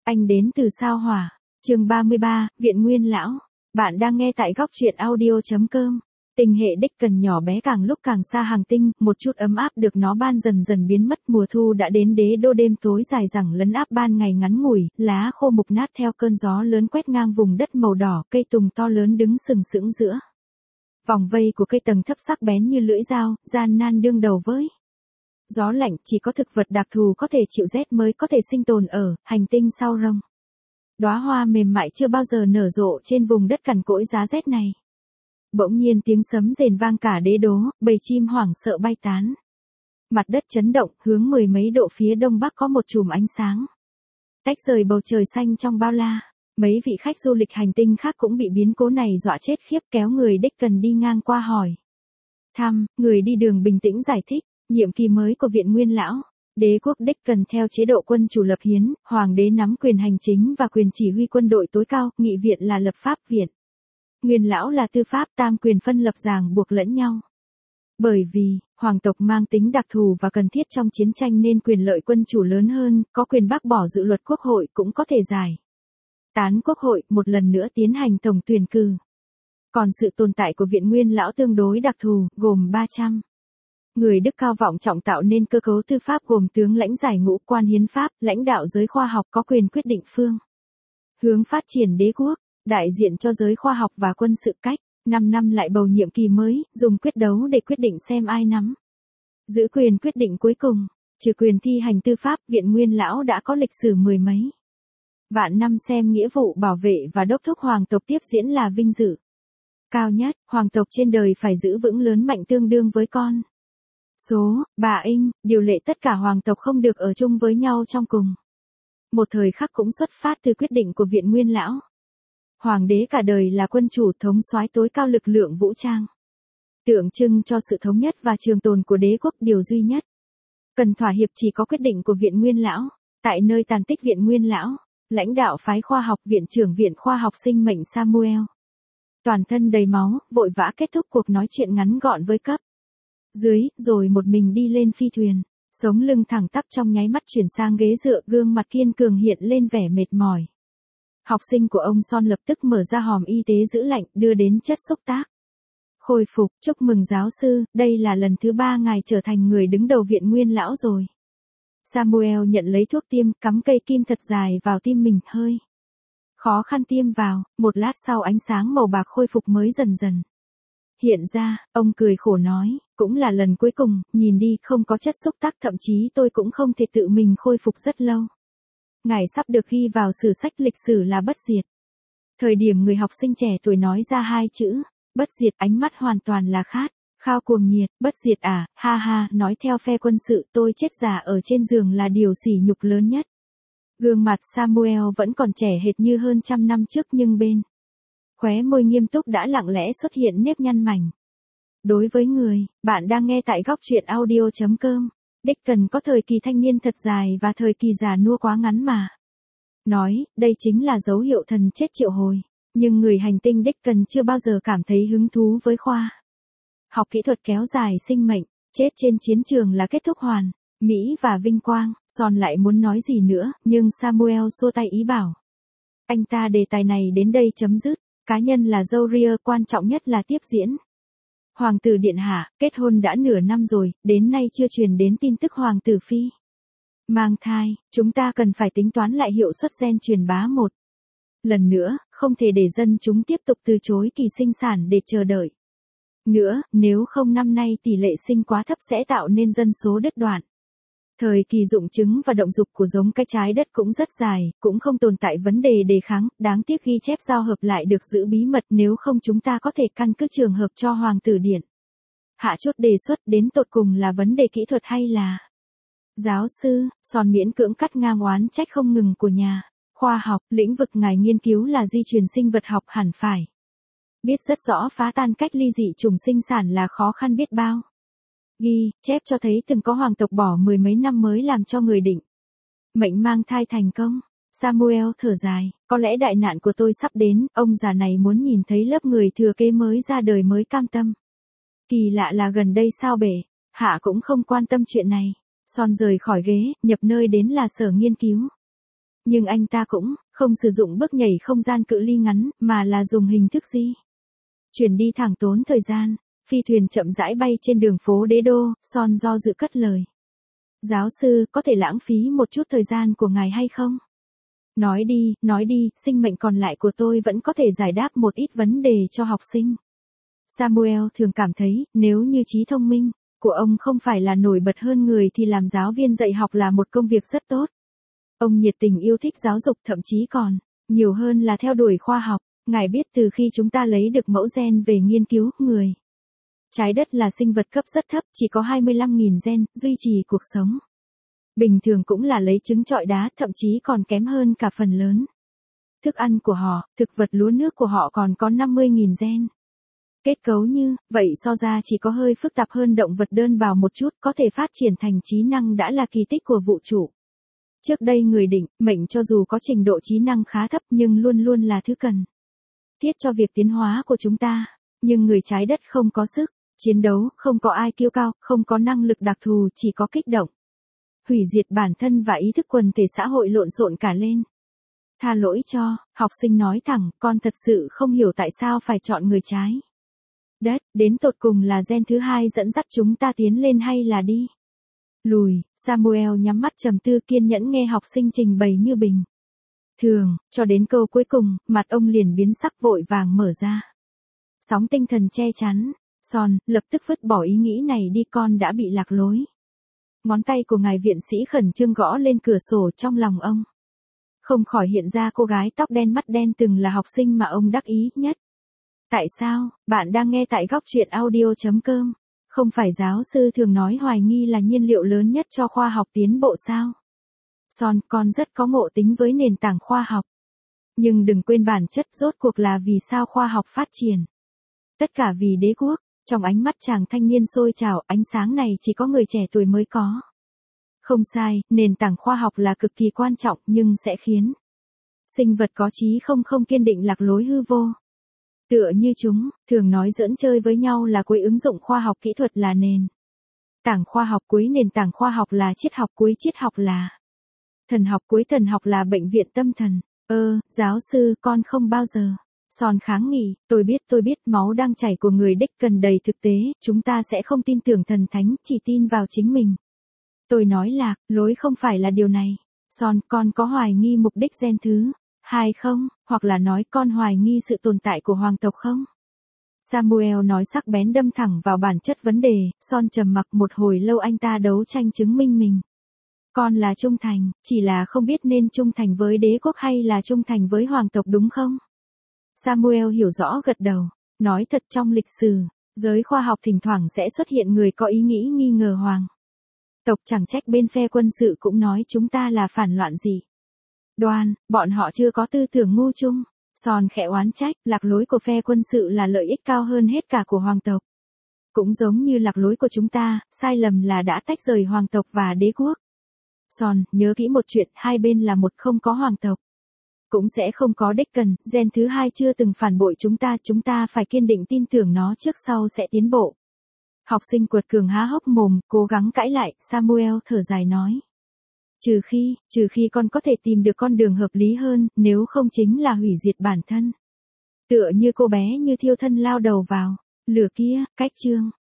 Anh đến từ sao Hỏa. Chương 33, Viện Nguyên Lão. Bạn đang nghe tại góc truyện audio.com. Tình hệ Dickens nhỏ bé càng lúc càng xa hàng tinh, một chút ấm áp được nó ban dần dần biến mất. Mùa thu đã đến, đế đô đêm tối dài dẳng lấn áp ban ngày ngắn ngủi, lá khô mục nát theo cơn gió lớn quét ngang vùng đất màu đỏ, cây tùng to lớn đứng sừng sững giữa vòng vây của cây tầng thấp sắc bén như lưỡi dao, gian nan đương đầu với gió lạnh. Chỉ có thực vật đặc thù có thể chịu rét mới có thể sinh tồn ở hành tinh sao Rồng. Đóa hoa mềm mại chưa bao giờ nở rộ trên vùng đất cằn cỗi giá rét này. Bỗng nhiên tiếng sấm rền vang cả đế đô, bầy chim hoảng sợ bay tán. Mặt đất chấn động, hướng mười mấy độ phía đông bắc có một chùm ánh sáng tách rời bầu trời xanh trong bao la. Mấy vị khách du lịch hành tinh khác cũng bị biến cố này dọa chết khiếp, kéo người Dickens đi ngang qua hỏi thăm. Người đi đường bình tĩnh giải thích, nhiệm kỳ mới của Viện Nguyên Lão. Đế quốc Dickens theo chế độ quân chủ lập hiến, hoàng đế nắm quyền hành chính và quyền chỉ huy quân đội tối cao, nghị viện là lập pháp viện. Nguyên lão là tư pháp, tam quyền phân lập ràng buộc lẫn nhau. Bởi vì, hoàng tộc mang tính đặc thù và cần thiết trong chiến tranh nên quyền lợi quân chủ lớn hơn, có quyền bác bỏ dự luật quốc hội cũng có thể giải tán quốc hội, một lần nữa tiến hành tổng tuyển cử. Còn sự tồn tại của Viện Nguyên Lão tương đối đặc thù, gồm 300 người đức cao vọng trọng tạo nên cơ cấu tư pháp gồm tướng lãnh giải ngũ, quan hiến pháp, lãnh đạo giới khoa học có quyền quyết định phương hướng phát triển đế quốc, đại diện cho giới khoa học và quân sự. Cách 5 năm lại bầu nhiệm kỳ mới, dùng quyết đấu để quyết định xem ai nắm giữ quyền quyết định cuối cùng. Trừ quyền thi hành tư pháp, Viện Nguyên Lão đã có lịch sử mười mấy vạn năm, xem nghĩa vụ bảo vệ và đốc thúc hoàng tộc tiếp diễn là vinh dự cao nhất. Hoàng tộc trên đời phải giữ vững lớn mạnh tương đương với con số bà Inh, điều lệ tất cả hoàng tộc không được ở chung với nhau trong cùng một thời khắc cũng xuất phát từ quyết định của Viện Nguyên Lão. Hoàng đế cả đời là quân chủ, thống soái tối cao lực lượng vũ trang, tượng trưng cho sự thống nhất và trường tồn của đế quốc. Điều duy nhất cần thỏa hiệp chỉ có quyết định của Viện Nguyên Lão. Tại nơi tàn tích Viện Nguyên Lão, lãnh đạo phái khoa học, viện trưởng Viện Khoa học Sinh mệnh Samuel, toàn thân đầy máu, vội vã kết thúc cuộc nói chuyện ngắn gọn với cấp dưới, rồi một mình đi lên phi thuyền. Sống lưng thẳng tắp trong nháy mắt chuyển sang ghế dựa, gương mặt kiên cường hiện lên vẻ mệt mỏi. Học sinh của ông Son lập tức mở ra hòm y tế giữ lạnh, đưa đến chất xúc tác khôi phục. Chúc mừng giáo sư, đây là lần thứ 3 ngài trở thành người đứng đầu Viện Nguyên Lão rồi. Samuel nhận lấy thuốc tiêm, cắm cây kim thật dài vào tim mình, hơi khó khăn tiêm vào. Một lát sau ánh sáng màu bạc khôi phục mới dần dần hiện ra. Ông cười khổ nói, cũng là lần cuối cùng, nhìn đi, không có chất xúc tác, thậm chí tôi cũng không thể tự mình khôi phục rất lâu. Ngài sắp được ghi vào sử sách lịch sử là bất diệt. Thời điểm người học sinh trẻ tuổi nói ra hai chữ bất diệt, ánh mắt hoàn toàn là khao cuồng nhiệt. Bất diệt à, ha ha, nói theo phe quân sự, tôi chết già ở trên giường là điều sỉ nhục lớn nhất. Gương mặt Samuel vẫn còn trẻ hệt như hơn 100 năm trước, nhưng bên khóe môi nghiêm túc đã lặng lẽ xuất hiện nếp nhăn mảnh. Đối với người, bạn đang nghe tại góc truyện audio.com. Dickens có thời kỳ thanh niên thật dài và thời kỳ già nua quá ngắn mà. Nói, đây chính là dấu hiệu thần chết triệu hồi. Nhưng người hành tinh Dickens chưa bao giờ cảm thấy hứng thú với khoa học kỹ thuật kéo dài sinh mệnh. Chết trên chiến trường là kết thúc hoàn mỹ và vinh quang. Son lại muốn nói gì nữa, nhưng Samuel xua tay ý bảo anh ta đề tài này đến đây chấm dứt. Cá nhân là dâu ria, quan trọng nhất là tiếp diễn. Hoàng tử điện hạ, kết hôn đã nửa năm rồi, đến nay chưa truyền đến tin tức hoàng tử phi mang thai. Chúng ta cần phải tính toán lại hiệu suất gen truyền bá một lần nữa, không thể để dân chúng tiếp tục từ chối kỳ sinh sản để chờ đợi nữa, nếu không năm nay tỷ lệ sinh quá thấp sẽ tạo nên dân số đứt đoạn. Thời kỳ dụng trứng và động dục của giống cái trái đất cũng rất dài, cũng không tồn tại vấn đề đề kháng. Đáng tiếc ghi chép giao hợp lại được giữ bí mật, nếu không chúng ta có thể căn cứ trường hợp cho hoàng tử điện hạ chốt đề xuất. Đến tột cùng là vấn đề kỹ thuật hay là giáo sư? Son miễn cưỡng cắt ngang oán trách không ngừng của nhà khoa học. Lĩnh vực ngài nghiên cứu là di truyền sinh vật học, hẳn phải biết rất rõ phá tan cách ly dị chủng sinh sản là khó khăn biết bao. Ghi chép cho thấy từng có hoàng tộc bỏ mười mấy năm mới làm cho người định mệnh mang thai thành công. Samuel thở dài, có lẽ đại nạn của tôi sắp đến. Ông già này muốn nhìn thấy lớp người thừa kế mới ra đời mới cam tâm. Kỳ lạ là gần đây sao bệ hạ cũng không quan tâm chuyện này. Son rời khỏi ghế, nhập nơi đến là sở nghiên cứu Nhưng anh ta cũng không sử dụng bước nhảy không gian cự ly ngắn, mà là dùng hình thức di chuyển đi thẳng tốn thời gian. Phi thuyền chậm rãi bay trên đường phố Đế Đô, Son do dự cất lời. Giáo sư, có thể lãng phí một chút thời gian của ngài hay không? Nói đi, sinh mệnh còn lại của tôi vẫn có thể giải đáp một ít vấn đề cho học sinh. Samuel thường cảm thấy, nếu như trí thông minh của ông không phải là nổi bật hơn người thì làm giáo viên dạy học là một công việc rất tốt. Ông nhiệt tình yêu thích giáo dục, thậm chí còn nhiều hơn là theo đuổi khoa học. Ngài biết từ khi chúng ta lấy được mẫu gen về nghiên cứu người Trái đất là sinh vật cấp rất thấp, chỉ có 25.000 gen, duy trì cuộc sống bình thường cũng là lấy trứng trọi đá, thậm chí còn kém hơn cả phần lớn thức ăn của họ, thực vật lúa nước của họ còn có 50.000 gen. Kết cấu như vậy so ra chỉ có hơi phức tạp hơn động vật đơn bào một chút, có thể phát triển thành trí năng đã là kỳ tích của vũ trụ. Trước đây người định mệnh cho dù có trình độ trí năng khá thấp nhưng luôn luôn là thứ cần thiết cho việc tiến hóa của chúng ta. Nhưng người trái đất không có sức chiến đấu, không có ai kiêu cao, không có năng lực đặc thù, chỉ có kích động, hủy diệt bản thân và ý thức quần thể xã hội lộn xộn cả lên. Tha lỗi cho, học sinh nói thẳng, con thật sự không hiểu tại sao phải chọn người trái đất, đến tột cùng là gen thứ hai dẫn dắt chúng ta tiến lên hay là đi lùi. Samuel nhắm mắt trầm tư, kiên nhẫn nghe học sinh trình bày như bình thường, cho đến câu cuối cùng, mặt ông liền biến sắc, vội vàng mở ra sóng tinh thần che chắn. Son, lập tức vứt bỏ ý nghĩ này đi, con đã bị lạc lối. Ngón tay của ngài viện sĩ khẩn trương gõ lên cửa sổ, trong lòng ông không khỏi hiện ra cô gái tóc đen mắt đen từng là học sinh mà ông đắc ý nhất. Tại sao? Bạn đang nghe tại góc truyện audio.com. Không phải giáo sư thường nói hoài nghi là nhiên liệu lớn nhất cho khoa học tiến bộ sao? Son, con rất có ngộ tính với nền tảng khoa học. Nhưng đừng quên bản chất rốt cuộc là vì sao khoa học phát triển. Tất cả vì đế quốc. Trong ánh mắt chàng thanh niên sôi trào, ánh sáng này chỉ có người trẻ tuổi mới có. Không sai, nền tảng khoa học là cực kỳ quan trọng, nhưng sẽ khiến sinh vật có trí không kiên định lạc lối hư vô. Tựa như chúng thường nói giỡn chơi với nhau là cuối ứng dụng khoa học kỹ thuật là nền tảng khoa học, cuối nền tảng khoa học là triết học, cuối triết học là thần học, cuối thần học là bệnh viện tâm thần. Giáo sư, con không bao giờ. Son kháng nghị, tôi biết máu đang chảy của người đích cần đầy thực tế, chúng ta sẽ không tin tưởng thần thánh, chỉ tin vào chính mình. Tôi nói lạc lối không phải là điều này. Son, con có hoài nghi mục đích gen thứ hai không, hoặc là nói con hoài nghi sự tồn tại của hoàng tộc không? Samuel nói sắc bén, đâm thẳng vào bản chất vấn đề. Son trầm mặc một hồi lâu, anh ta đấu tranh chứng minh mình. Con là trung thành, chỉ là không biết nên trung thành với đế quốc hay là trung thành với hoàng tộc, đúng không? Samuel hiểu rõ, gật đầu. Nói thật, trong lịch sử giới khoa học thỉnh thoảng sẽ xuất hiện người có ý nghĩ nghi ngờ hoàng tộc, chẳng trách bên phe quân sự cũng nói chúng ta là phản loạn gì đoan, bọn họ chưa có tư tưởng ngu chung. Son khẽ oán trách, lạc lối của phe quân sự là lợi ích cao hơn hết cả của hoàng tộc. Cũng giống như lạc lối của chúng ta, sai lầm là đã tách rời hoàng tộc và đế quốc. Son, nhớ kỹ một chuyện, hai bên là một, không có hoàng tộc cũng sẽ không có đích cần, gen thứ hai chưa từng phản bội chúng ta phải kiên định tin tưởng nó, trước sau sẽ tiến bộ. Học sinh quật cường há hốc mồm, cố gắng cãi lại. Samuel thở dài nói. Trừ khi con có thể tìm được con đường hợp lý hơn, nếu không chính là hủy diệt bản thân. Tựa như cô bé như thiêu thân lao đầu vào lửa kia. Cách chương